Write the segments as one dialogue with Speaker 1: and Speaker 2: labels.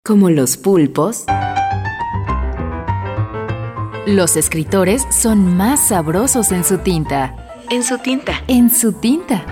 Speaker 1: Como los pulpos, los escritores son más sabrosos en su tinta.
Speaker 2: En su tinta.
Speaker 1: En su tinta.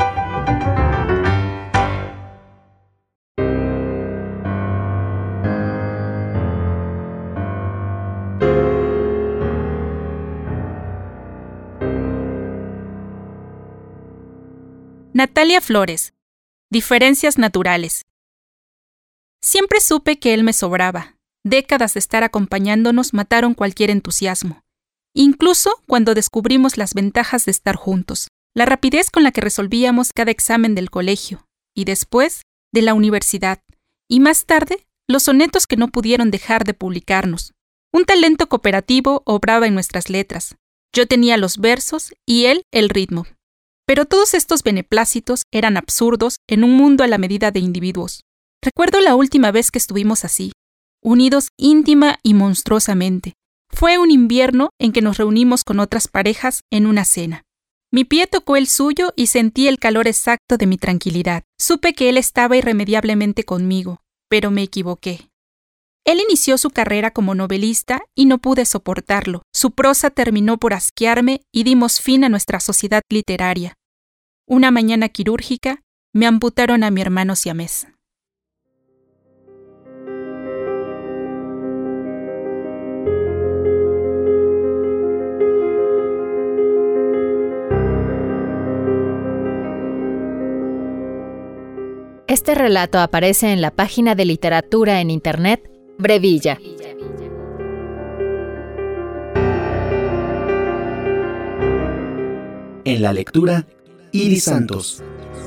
Speaker 3: Natalia Flores. Diferencias naturales. Siempre supe que él me sobraba. Décadas de estar acompañándonos mataron cualquier entusiasmo. Incluso cuando descubrimos las ventajas de estar juntos, la rapidez con la que resolvíamos cada examen del colegio, y después de la universidad, y más tarde, los sonetos que no pudieron dejar de publicarnos. Un talento cooperativo obraba en nuestras letras. Yo tenía los versos y él el ritmo. Pero todos estos beneplácitos eran absurdos en un mundo a la medida de individuos. Recuerdo la última vez que estuvimos así, unidos íntima y monstruosamente. Fue un invierno en que nos reunimos con otras parejas en una cena. Mi pie tocó el suyo y sentí el calor exacto de mi tranquilidad. Supe que él estaba irremediablemente conmigo, pero me equivoqué. Él inició su carrera como novelista y no pude soportarlo. Su prosa terminó por asquearme y dimos fin a nuestra sociedad literaria. Una mañana quirúrgica, me amputaron a mi hermano siamés.
Speaker 1: Este relato aparece en la página de literatura en internet Brevilla.
Speaker 4: En la lectura, Iris Santos.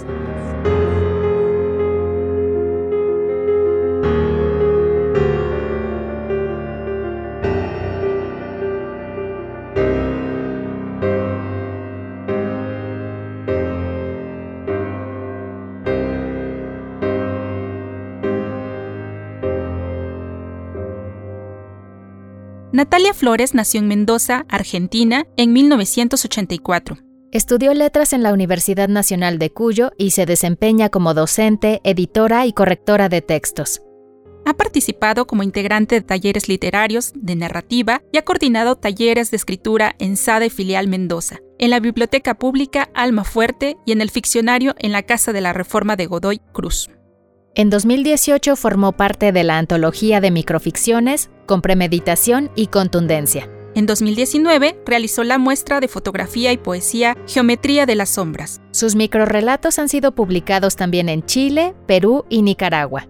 Speaker 3: Natalia Flores nació en Mendoza, Argentina, en 1984.
Speaker 1: Estudió letras en la Universidad Nacional de Cuyo y se desempeña como docente, editora y correctora de textos.
Speaker 3: Ha participado como integrante de talleres literarios, de narrativa y ha coordinado talleres de escritura en SADE Filial Mendoza, en la Biblioteca Pública Almafuerte y en el Ficcionario en la Casa de la Reforma de Godoy Cruz.
Speaker 1: En 2018 formó parte de la antología de microficciones Con premeditación y contundencia.
Speaker 3: En 2019 realizó la muestra de fotografía y poesía Geometría de las sombras.
Speaker 1: Sus microrrelatos han sido publicados también en Chile, Perú y Nicaragua.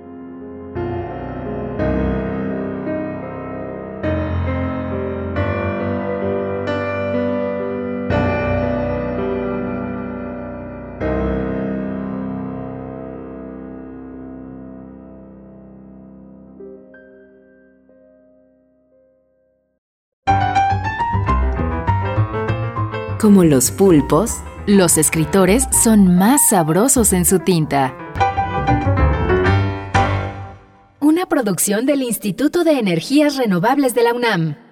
Speaker 1: Como los pulpos, los escritores son más sabrosos en su tinta. Una producción del Instituto de Energías Renovables de la UNAM.